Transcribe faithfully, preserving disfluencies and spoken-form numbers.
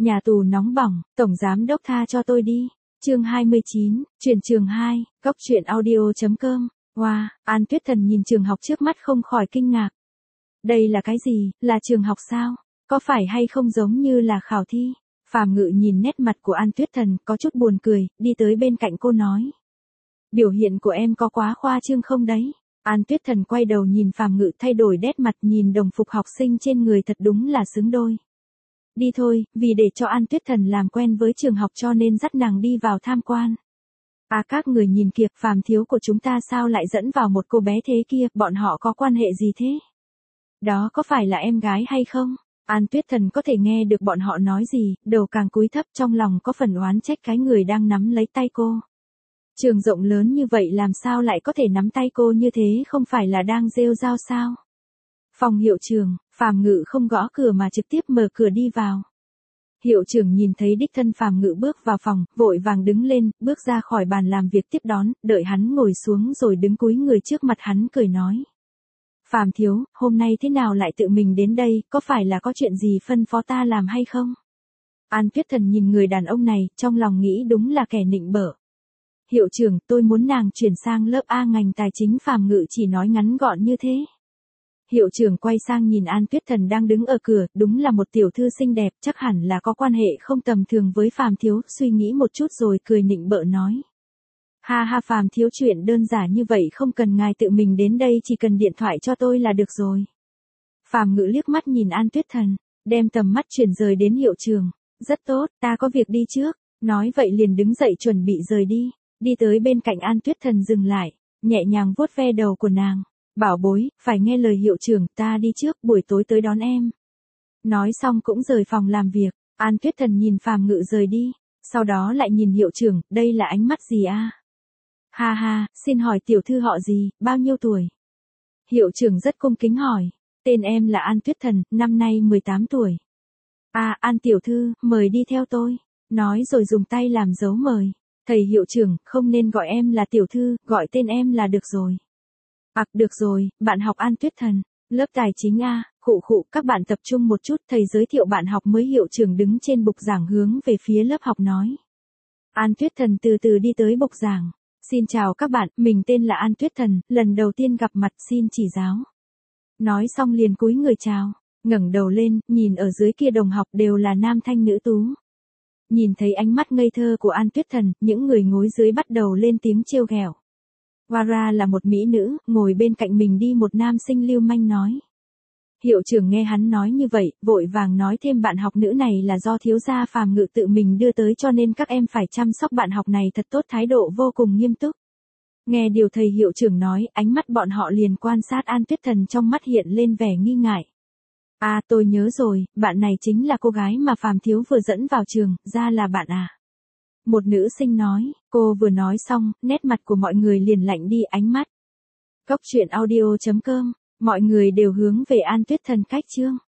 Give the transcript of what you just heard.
Nhà tù nóng bỏng, tổng giám đốc tha cho tôi đi. Chương hai mươi chín, chuyển trường hai, góc truyện audio.com. Wow, An Tuyết Thần nhìn trường học trước mắt không khỏi kinh ngạc. Đây là cái gì, là trường học sao? Có phải hay không giống như là khảo thi? Phàm Ngự nhìn nét mặt của An Tuyết Thần có chút buồn cười, đi tới bên cạnh cô nói. Biểu hiện của em có quá khoa trương không đấy? An Tuyết Thần quay đầu nhìn Phàm Ngự thay đổi nét mặt, nhìn đồng phục học sinh trên người thật đúng là xứng đôi. Đi thôi, vì để cho An Tuyết Thần làm quen với trường học cho nên dắt nàng đi vào tham quan. À các người nhìn kìa, Phàm thiếu của chúng ta sao lại dẫn vào một cô bé thế kia, bọn họ có quan hệ gì thế? Đó có phải là em gái hay không? An Tuyết Thần có thể nghe được bọn họ nói gì, đầu càng cúi thấp trong lòng có phần oán trách cái người đang nắm lấy tay cô. Trường rộng lớn như vậy làm sao lại có thể nắm tay cô như thế, không phải là đang rêu rao sao? Phòng hiệu trưởng, Phàm Ngự không gõ cửa mà trực tiếp mở cửa đi vào. Hiệu trưởng nhìn thấy đích thân Phàm Ngự bước vào phòng, vội vàng đứng lên, bước ra khỏi bàn làm việc tiếp đón, đợi hắn ngồi xuống rồi đứng cúi người trước mặt hắn cười nói. Phàm thiếu, hôm nay thế nào lại tự mình đến đây, có phải là có chuyện gì phân phó ta làm hay không? An Tuyết Thần nhìn người đàn ông này, trong lòng nghĩ đúng là kẻ nịnh bợ. Hiệu trưởng, tôi muốn nàng chuyển sang lớp A ngành tài chính. Phàm Ngự chỉ nói ngắn gọn như thế. Hiệu trưởng quay sang nhìn An Tuyết Thần đang đứng ở cửa, đúng là một tiểu thư xinh đẹp, chắc hẳn là có quan hệ không tầm thường với Phàm thiếu, suy nghĩ một chút rồi cười nịnh bợ nói. Ha ha Phàm thiếu, chuyện đơn giản như vậy không cần ngài tự mình đến đây, chỉ cần điện thoại cho tôi là được rồi. Phàm Ngự liếc mắt nhìn An Tuyết Thần, đem tầm mắt chuyển rời đến hiệu trưởng. Rất tốt, ta có việc đi trước. Nói vậy liền đứng dậy chuẩn bị rời đi, đi tới bên cạnh An Tuyết Thần dừng lại, nhẹ nhàng vuốt ve đầu của nàng. Bảo bối, phải nghe lời hiệu trưởng, ta đi trước, buổi tối tới đón em. Nói xong cũng rời phòng làm việc, An Tuyết Thần nhìn Phàm Ngự rời đi, sau đó lại nhìn hiệu trưởng, đây là ánh mắt gì a? Ha ha, xin hỏi tiểu thư họ gì, bao nhiêu tuổi? Hiệu trưởng rất cung kính hỏi, tên em là An Tuyết Thần, năm nay mười tám tuổi. À, An tiểu thư, mời đi theo tôi. Nói rồi dùng tay làm dấu mời. Thầy hiệu trưởng, không nên gọi em là tiểu thư, gọi tên em là được rồi. Ặc, à, được rồi, bạn học An Tuyết Thần, lớp tài chính A, khụ khụ, các bạn tập trung một chút, thầy giới thiệu bạn học mới. Hiệu trưởng đứng trên bục giảng hướng về phía lớp học nói. An Tuyết Thần từ từ đi tới bục giảng. Xin chào các bạn, mình tên là An Tuyết Thần, lần đầu tiên gặp mặt, xin chỉ giáo. Nói xong liền cúi người chào, ngẩng đầu lên, nhìn ở dưới kia đồng học đều là nam thanh nữ tú. Nhìn thấy ánh mắt ngây thơ của An Tuyết Thần, những người ngồi dưới bắt đầu lên tiếng trêu ghẹo. Wara là một mỹ nữ, ngồi bên cạnh mình đi một nam sinh lưu manh nói. Hiệu trưởng nghe hắn nói như vậy, vội vàng nói thêm bạn học nữ này là do thiếu gia Phàm Ngự tự mình đưa tới cho nên các em phải chăm sóc bạn học này thật tốt, thái độ vô cùng nghiêm túc. Nghe điều thầy hiệu trưởng nói, ánh mắt bọn họ liền quan sát An Tuyết Thần, trong mắt hiện lên vẻ nghi ngại. À, tôi nhớ rồi, bạn này chính là cô gái mà Phàm thiếu vừa dẫn vào trường, ra là bạn à? Một nữ sinh nói, cô vừa nói xong, nét mặt của mọi người liền lạnh đi ánh mắt. Góc truyện audio.com, mọi người đều hướng về An Tuyết Thần cách chương.